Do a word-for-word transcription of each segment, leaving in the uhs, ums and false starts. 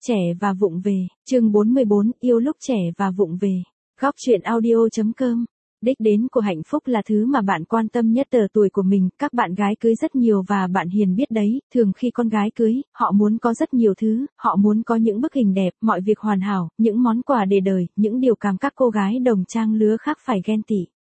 Trẻ và vụng về, chương bốn mươi bốn, yêu lúc trẻ và vụng về. Góc truyện audio.com. Đích đến của hạnh phúc là thứ mà bạn quan tâm nhất ở tuổi của mình. Các bạn gái cưới rất nhiều và bạn hiền biết đấy, thường khi con gái cưới, họ muốn có rất nhiều thứ, họ muốn có những bức hình đẹp, mọi việc hoàn hảo, những món quà để đời, những điều làm các cô gái đồng trang lứa khác phải ghen tị.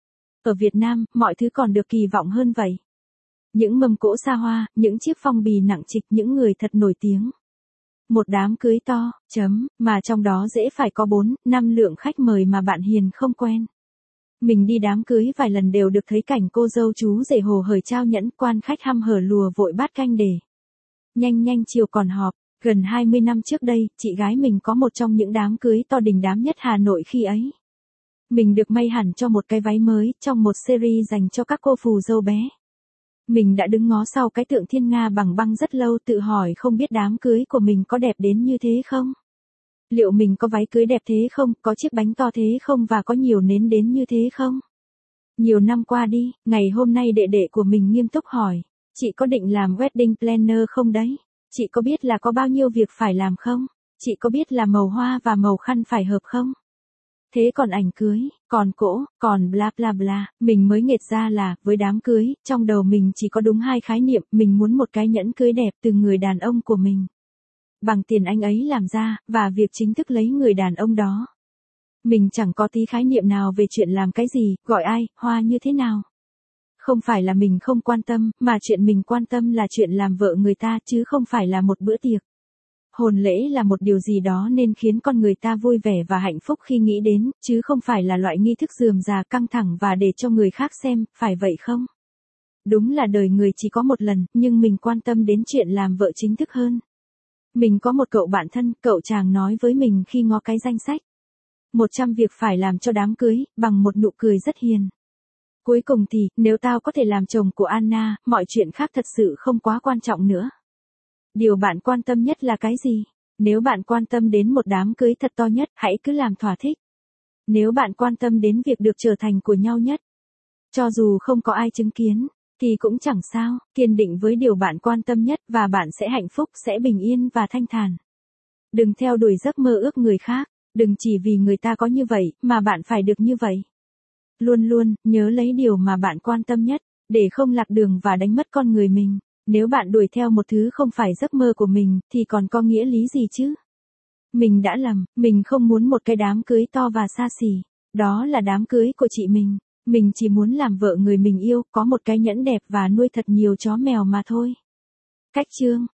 Ở Việt Nam, mọi thứ còn được kỳ vọng hơn vậy. Những mâm cỗ xa hoa, những chiếc phong bì nặng trịch, những người thật nổi tiếng. Một đám cưới to, chấm, mà trong đó dễ phải có bốn, năm lượng khách mời mà bạn hiền không quen. Mình đi đám cưới vài lần đều được thấy cảnh cô dâu chú rể hồ hởi trao nhẫn, quan khách hăm hở lùa vội bát canh để. Nhanh nhanh chiều còn họp, gần hai mươi năm trước đây, chị gái mình có một trong những đám cưới to đình đám nhất Hà Nội khi ấy. Mình được may hẳn cho một cái váy mới trong một series dành cho các cô phù dâu bé. Mình đã đứng ngó sau cái tượng thiên nga bằng băng rất lâu tự hỏi không biết đám cưới của mình có đẹp đến như thế không? Liệu mình có váy cưới đẹp thế không, có chiếc bánh to thế không và có nhiều nến đến như thế không? Nhiều năm qua đi, ngày hôm nay đệ đệ của mình nghiêm túc hỏi, chị có định làm wedding planner không đấy? Chị có biết là có bao nhiêu việc phải làm không? Chị có biết là màu hoa và màu khăn phải hợp không? Thế còn ảnh cưới, còn cỗ, còn bla bla bla, mình mới nghệt ra là, với đám cưới, trong đầu mình chỉ có đúng hai khái niệm, mình muốn một cái nhẫn cưới đẹp từ người đàn ông của mình. Bằng tiền anh ấy làm ra, và việc chính thức lấy người đàn ông đó. Mình chẳng có tí khái niệm nào về chuyện làm cái gì, gọi ai, hoa như thế nào. Không phải là mình không quan tâm, mà chuyện mình quan tâm là chuyện làm vợ người ta chứ không phải là một bữa tiệc. Hôn lễ là một điều gì đó nên khiến con người ta vui vẻ và hạnh phúc khi nghĩ đến, chứ không phải là loại nghi thức rườm rà căng thẳng và để cho người khác xem, phải vậy không? Đúng là đời người chỉ có một lần, nhưng mình quan tâm đến chuyện làm vợ chính thức hơn. Mình có một cậu bạn thân, cậu chàng nói với mình khi ngó cái danh sách. một trăm việc phải làm cho đám cưới, bằng một nụ cười rất hiền. Cuối cùng thì, nếu tao có thể làm chồng của Anna, mọi chuyện khác thật sự không quá quan trọng nữa. Điều bạn quan tâm nhất là cái gì? Nếu bạn quan tâm đến một đám cưới thật to nhất, hãy cứ làm thỏa thích. Nếu bạn quan tâm đến việc được trở thành của nhau nhất, cho dù không có ai chứng kiến, thì cũng chẳng sao, kiên định với điều bạn quan tâm nhất và bạn sẽ hạnh phúc, sẽ bình yên và thanh thản. Đừng theo đuổi giấc mơ ước người khác, đừng chỉ vì người ta có như vậy, mà bạn phải được như vậy. Luôn luôn, nhớ lấy điều mà bạn quan tâm nhất, để không lạc đường và đánh mất con người mình. Nếu bạn đuổi theo một thứ không phải giấc mơ của mình, thì còn có nghĩa lý gì chứ? Mình đã lầm, mình không muốn một cái đám cưới to và xa xỉ. Đó là đám cưới của chị mình. Mình chỉ muốn làm vợ người mình yêu, có một cái nhẫn đẹp và nuôi thật nhiều chó mèo mà thôi. Cách chương